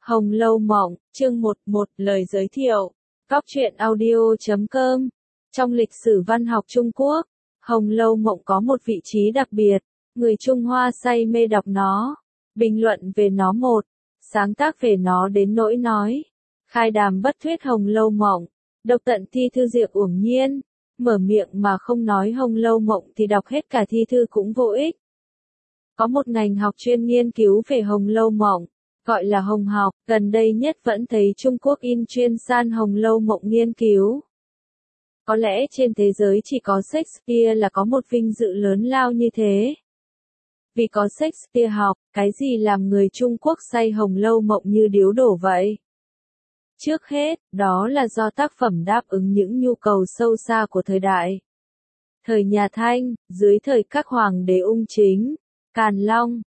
Hồng Lâu Mộng, chương 11, lời giới thiệu. Góc truyện audio.com. Trong lịch sử văn học Trung Quốc, Hồng Lâu Mộng có một vị trí đặc biệt, người Trung Hoa say mê đọc nó, bình luận về nó sáng tác về nó đến nỗi nói, khai đàm bất thuyết Hồng Lâu Mộng, độc tận thi thư diệu uổng nhiên, mở miệng mà không nói Hồng Lâu Mộng thì đọc hết cả thi thư cũng vô ích. Có một ngành học chuyên nghiên cứu về Hồng Lâu Mộng, gọi là Hồng học, gần đây nhất vẫn thấy Trung Quốc in chuyên san Hồng Lâu Mộng nghiên cứu. Có lẽ trên thế giới chỉ có Shakespeare là có một vinh dự lớn lao như thế. Vì có Shakespeare học, cái gì làm người Trung Quốc say Hồng Lâu Mộng như điếu đổ vậy? Trước hết, đó là do tác phẩm đáp ứng những nhu cầu sâu xa của thời đại. Thời nhà Thanh, dưới thời các hoàng đế Ung Chính, Càn Long,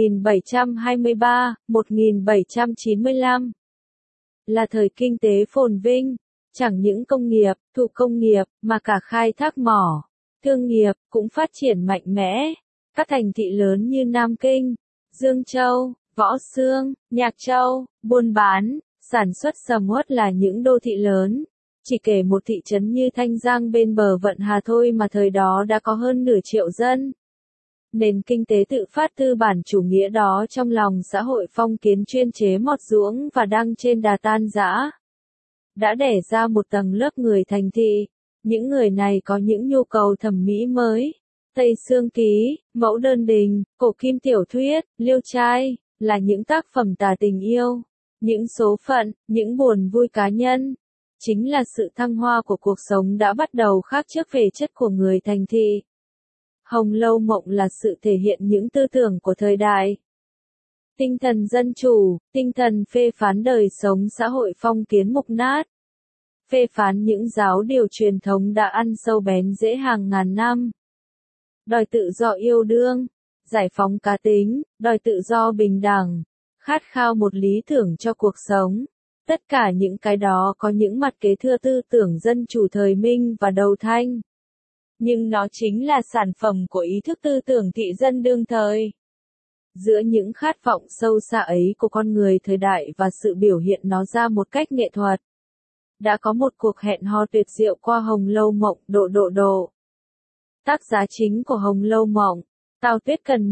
1723-1795, là thời kinh tế phồn vinh, chẳng những công nghiệp, thủ công nghiệp, mà cả khai thác mỏ, thương nghiệp, cũng phát triển mạnh mẽ. Các thành thị lớn như Nam Kinh, Dương Châu, Võ Xương, Nhạc Châu, buôn bán, sản xuất sầm uất là những đô thị lớn. Chỉ kể một thị trấn như Thanh Giang bên bờ Vận Hà thôi mà thời đó đã có hơn nửa triệu dân. Nền kinh tế tự phát tư bản chủ nghĩa đó trong lòng xã hội phong kiến chuyên chế mọt ruỗng và đang trên đà tan rã, đã đẻ ra một tầng lớp người thành thị. Những người này có những nhu cầu thẩm mỹ mới. Tây Sương Ký, Mẫu Đơn Đình, Cổ Kim Tiểu Thuyết, Liêu Trai, là những tác phẩm tả tình yêu, những số phận, những buồn vui cá nhân. Chính là sự thăng hoa của cuộc sống đã bắt đầu khác trước về chất của người thành thị. Hồng Lâu Mộng là sự thể hiện những tư tưởng của thời đại. Tinh thần dân chủ, tinh thần phê phán đời sống xã hội phong kiến mục nát. Phê phán những giáo điều truyền thống đã ăn sâu bén rễ hàng ngàn năm. Đòi tự do yêu đương, giải phóng cá tính, đòi tự do bình đẳng, khát khao một lý tưởng cho cuộc sống. Tất cả những cái đó có những mặt kế thừa tư tưởng dân chủ thời Minh và đầu Thanh. Nhưng nó chính là sản phẩm của ý thức tư tưởng thị dân đương thời. Giữa những khát vọng sâu xa ấy của con người thời đại và sự biểu hiện nó ra một cách nghệ thuật, đã có một cuộc hẹn hò tuyệt diệu qua Hồng Lâu Mộng. Độ. Tác giả chính của Hồng Lâu Mộng, Tào Tuyết Cần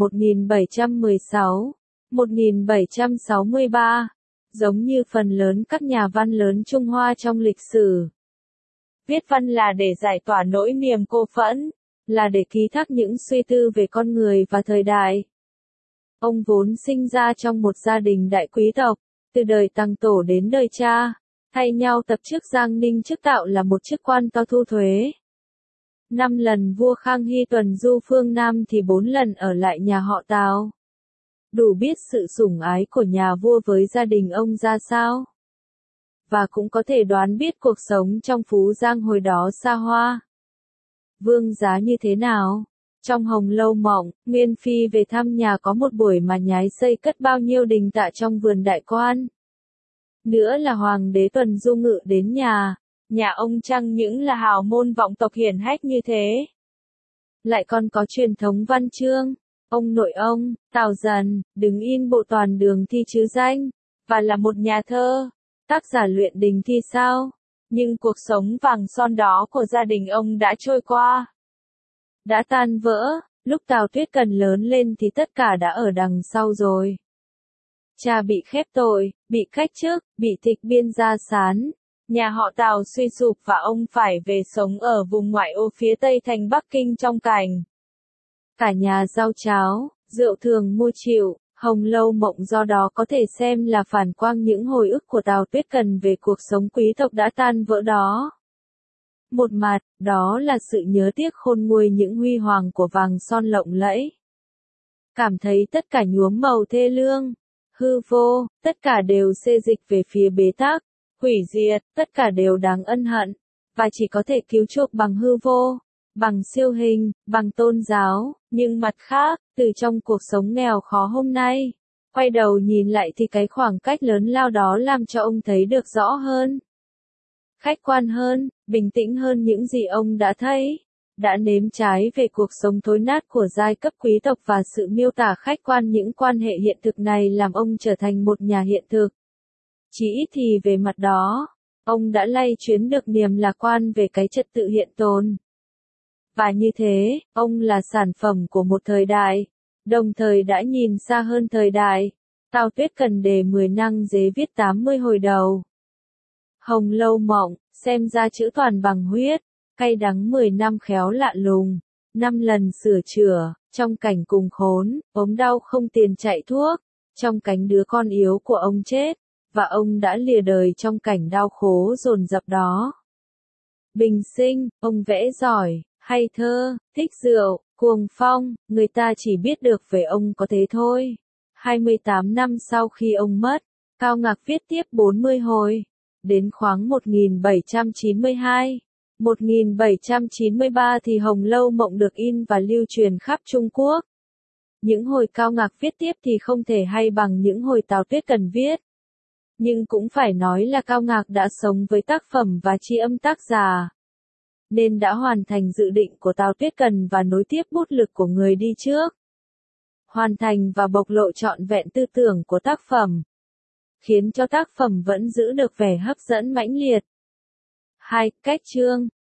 1716-1763, giống như phần lớn các nhà văn lớn Trung Hoa trong lịch sử. Viết văn là để giải tỏa nỗi niềm cô phẫn, là để ký thác những suy tư về con người và thời đại. Ông vốn sinh ra trong một gia đình đại quý tộc, từ đời Tằng Tổ đến đời cha, thay nhau tập chức Giang Ninh chức tạo là một chức quan to thu thuế. 5 lần vua Khang Hy tuần du phương Nam thì 4 lần ở lại nhà họ Tào. Đủ biết sự sủng ái của nhà vua với gia đình ông ra sao. Và cũng có thể đoán biết cuộc sống trong Phú Giang hồi đó xa hoa, vương giá như thế nào. Trong Hồng Lâu Mộng, Nguyên Phi về thăm nhà có một buổi mà nhái xây cất bao nhiêu đình tạ trong vườn đại quan. Nữa là hoàng đế tuần du ngự đến nhà ông chẳng những là hào môn vọng tộc hiển hách như thế. Lại còn có truyền thống văn chương, ông nội ông, Tào Dần, đứng in bộ toàn đường thi chứ danh, và là một nhà thơ, tác giả luyện đình thi sao. Nhưng cuộc sống vàng son đó của gia đình ông đã trôi qua, đã tan vỡ. Lúc Tào Tuyết Cần lớn lên thì tất cả đã ở đằng sau rồi. Cha bị khép tội, bị cách chức, bị tịch biên gia sán. Nhà họ Tào suy sụp và ông phải về sống ở vùng ngoại ô phía tây thành Bắc Kinh trong cảnh cả nhà rau cháo, rượu thường mua chịu. Hồng Lâu Mộng do đó có thể xem là phản quang những hồi ức của Tào Tuyết Cần về cuộc sống quý tộc đã tan vỡ đó. Một mặt, đó là sự nhớ tiếc khôn nguôi những huy hoàng của vàng son lộng lẫy. Cảm thấy tất cả nhuốm màu thê lương, hư vô, tất cả đều xê dịch về phía bế tắc, hủy diệt, tất cả đều đáng ân hận, và chỉ có thể cứu chuộc bằng hư vô, bằng siêu hình, bằng tôn giáo. Nhưng mặt khác, từ trong cuộc sống nghèo khó hôm nay, quay đầu nhìn lại thì cái khoảng cách lớn lao đó làm cho ông thấy được rõ hơn, khách quan hơn, bình tĩnh hơn những gì ông đã thấy, đã nếm trái về cuộc sống thối nát của giai cấp quý tộc, và sự miêu tả khách quan những quan hệ hiện thực này làm ông trở thành một nhà hiện thực. Chỉ ít thì về mặt đó, ông đã lay chuyến được niềm lạc quan về cái trật tự hiện tồn. Và như thế, ông là sản phẩm của một thời đại, đồng thời đã nhìn xa hơn thời đại. Tào Tuyết Cần đề 10 năng dế viết 80 hồi đầu. Hồng Lâu Mộng, xem ra chữ toàn bằng huyết, cay đắng 10 năm khéo lạ lùng, 5 lần sửa chữa, trong cảnh cùng khốn, ốm đau không tiền chạy thuốc, trong cánh đứa con yếu của ông chết, và ông đã lìa đời trong cảnh đau khổ dồn dập đó. Bình sinh, ông vẽ giỏi, hay thơ, thích rượu, cuồng phong, người ta chỉ biết được về ông có thế thôi. 28 năm sau khi ông mất, Cao Ngạc viết tiếp 40 hồi. Đến khoáng 1792, 1793 thì Hồng Lâu Mộng được in và lưu truyền khắp Trung Quốc. Những hồi Cao Ngạc viết tiếp thì không thể hay bằng những hồi Tào Tuyết Cần viết. Nhưng cũng phải nói là Cao Ngạc đã sống với tác phẩm và tri âm tác giả, nên đã hoàn thành dự định của Tào Tuyết Cần và nối tiếp bút lực của người đi trước. Hoàn thành và bộc lộ trọn vẹn tư tưởng của tác phẩm, khiến cho tác phẩm vẫn giữ được vẻ hấp dẫn mãnh liệt. 2. Cách chương.